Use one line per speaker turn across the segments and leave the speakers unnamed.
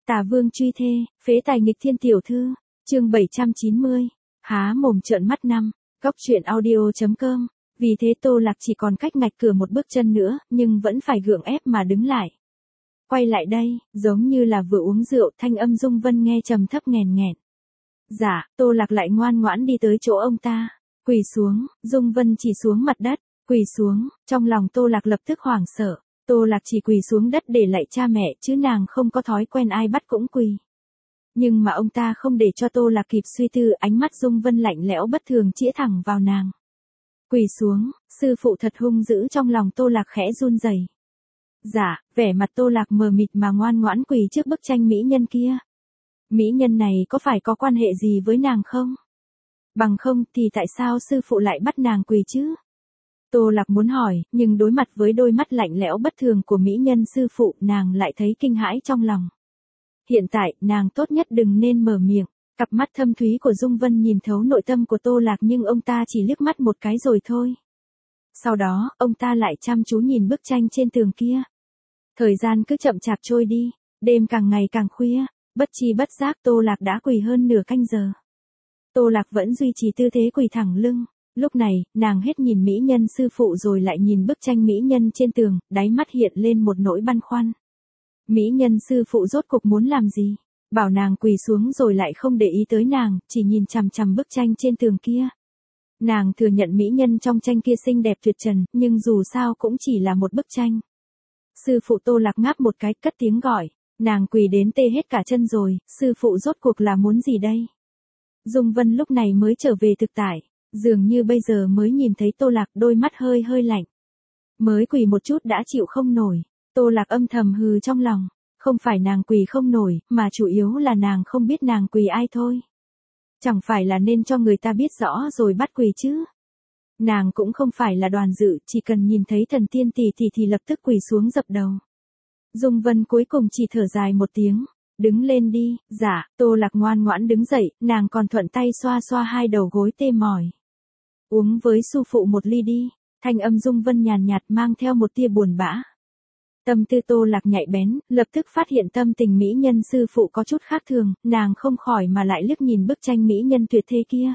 Tà vương truy thê, phế tài nghịch thiên tiểu thư, chương 790, há mồm trợn mắt năm, góc truyện audio.com, vì thế Tô Lạc chỉ còn cách ngạch cửa một bước chân nữa, nhưng vẫn phải gượng ép mà đứng lại. Quay lại đây, giống như là vừa uống rượu, thanh âm Dung Vân nghe trầm thấp nghèn nghẹn. Dạ, Tô Lạc lại ngoan ngoãn đi tới chỗ ông ta, quỳ xuống, Dung Vân chỉ xuống mặt đất, quỳ xuống, trong lòng Tô Lạc lập tức hoảng sợ. Tô Lạc chỉ quỳ xuống đất để lạy cha mẹ chứ nàng không có thói quen ai bắt cũng quỳ. Nhưng mà ông ta không để cho Tô Lạc kịp suy tư, ánh mắt Dung Vân lạnh lẽo bất thường chĩa thẳng vào nàng. Quỳ xuống, sư phụ thật hung dữ, trong lòng Tô Lạc khẽ run rẩy. Dạ, vẻ mặt Tô Lạc mờ mịt mà ngoan ngoãn quỳ trước bức tranh mỹ nhân kia. Mỹ nhân này có phải có quan hệ gì với nàng không? Bằng không thì tại sao sư phụ lại bắt nàng quỳ chứ? Tô Lạc muốn hỏi, nhưng đối mặt với đôi mắt lạnh lẽo bất thường của mỹ nhân sư phụ, nàng lại thấy kinh hãi trong lòng. Hiện tại, nàng tốt nhất đừng nên mở miệng. Cặp mắt thâm thúy của Dung Vân nhìn thấu nội tâm của Tô Lạc, nhưng ông ta chỉ liếc mắt một cái rồi thôi. Sau đó, ông ta lại chăm chú nhìn bức tranh trên tường kia. Thời gian cứ chậm chạp trôi đi, đêm càng ngày càng khuya, bất chi bất giác Tô Lạc đã quỳ hơn nửa canh giờ. Tô Lạc vẫn duy trì tư thế quỳ thẳng lưng. Lúc này, nàng hết nhìn mỹ nhân sư phụ rồi lại nhìn bức tranh mỹ nhân trên tường, đáy mắt hiện lên một nỗi băn khoăn. Mỹ nhân sư phụ rốt cuộc muốn làm gì? Bảo nàng quỳ xuống rồi lại không để ý tới nàng, chỉ nhìn chằm chằm bức tranh trên tường kia. Nàng thừa nhận mỹ nhân trong tranh kia xinh đẹp tuyệt trần, nhưng dù sao cũng chỉ là một bức tranh. Sư phụ Tô Lạc ngáp một cái, cất tiếng gọi. Nàng quỳ đến tê hết cả chân rồi, sư phụ rốt cuộc là muốn gì đây? Dung Vân lúc này mới trở về thực tại. Dường như bây giờ mới nhìn thấy Tô Lạc, đôi mắt hơi hơi lạnh. Mới quỳ một chút đã chịu không nổi. Tô Lạc âm thầm hừ trong lòng. Không phải nàng quỳ không nổi, mà chủ yếu là nàng không biết nàng quỳ ai thôi. Chẳng phải là nên cho người ta biết rõ rồi bắt quỳ chứ. Nàng cũng không phải là Đoàn Dự, chỉ cần nhìn thấy thần tiên tỷ thì lập tức quỳ xuống dập đầu. Dung Vân cuối cùng chỉ thở dài một tiếng. Đứng lên đi. Dạ, Tô Lạc ngoan ngoãn đứng dậy, nàng còn thuận tay xoa xoa hai đầu gối tê mỏi. Uống với sư phụ một ly đi, thanh âm Dung Vân nhàn nhạt mang theo một tia buồn bã. Tâm tư Tô Lạc nhạy bén, lập tức phát hiện tâm tình mỹ nhân sư phụ có chút khác thường, nàng không khỏi mà lại liếc nhìn bức tranh mỹ nhân tuyệt thế kia.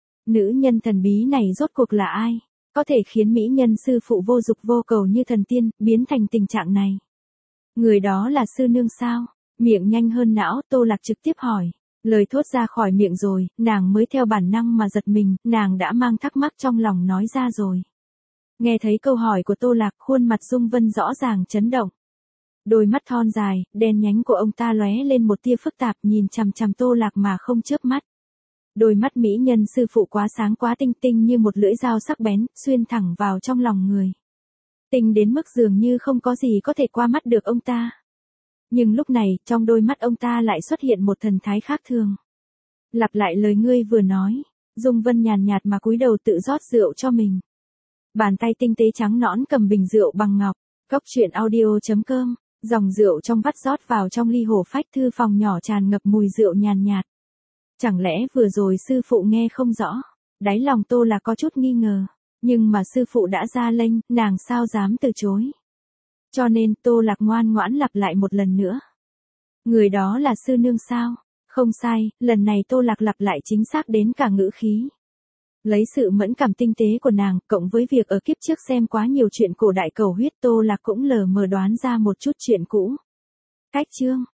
Nữ nhân thần bí này rốt cuộc là ai? Có thể khiến mỹ nhân sư phụ vô dục vô cầu như thần tiên, biến thành tình trạng này. Người đó là sư nương sao? Miệng nhanh hơn não, Tô Lạc trực tiếp hỏi. Lời thốt ra khỏi miệng rồi, nàng mới theo bản năng mà giật mình, nàng đã mang thắc mắc trong lòng nói ra rồi. Nghe thấy câu hỏi của Tô Lạc, khuôn mặt Dung Vân rõ ràng chấn động. Đôi mắt thon dài, đen nhánh của ông ta lóe lên một tia phức tạp, nhìn chằm chằm Tô Lạc mà không chớp mắt. Đôi mắt mỹ nhân sư phụ quá sáng quá tinh tinh như một lưỡi dao sắc bén, xuyên thẳng vào trong lòng người. Tinh đến mức dường như không có gì có thể qua mắt được ông ta. Nhưng lúc này, trong đôi mắt ông ta lại xuất hiện một thần thái khác thường. Lặp lại lời ngươi vừa nói, Dung Vân nhàn nhạt mà cúi đầu tự rót rượu cho mình. Bàn tay tinh tế trắng nõn cầm bình rượu bằng ngọc, góc truyện audio.com, dòng rượu trong vắt rót vào trong ly hổ phách, thư phòng nhỏ tràn ngập mùi rượu nhàn nhạt. Chẳng lẽ vừa rồi sư phụ nghe không rõ? Đáy lòng Tô Lạc có chút nghi ngờ, nhưng mà sư phụ đã ra lệnh, nàng sao dám từ chối? Cho nên Tô Lạc ngoan ngoãn lặp lại một lần nữa. Người đó là sư nương sao? Không sai, lần này Tô Lạc lặp lại chính xác đến cả ngữ khí. Lấy sự mẫn cảm tinh tế của nàng, cộng với việc ở kiếp trước xem quá nhiều chuyện cổ đại cầu huyết, Tô Lạc cũng lờ mờ đoán ra một chút chuyện cũ. Cách chương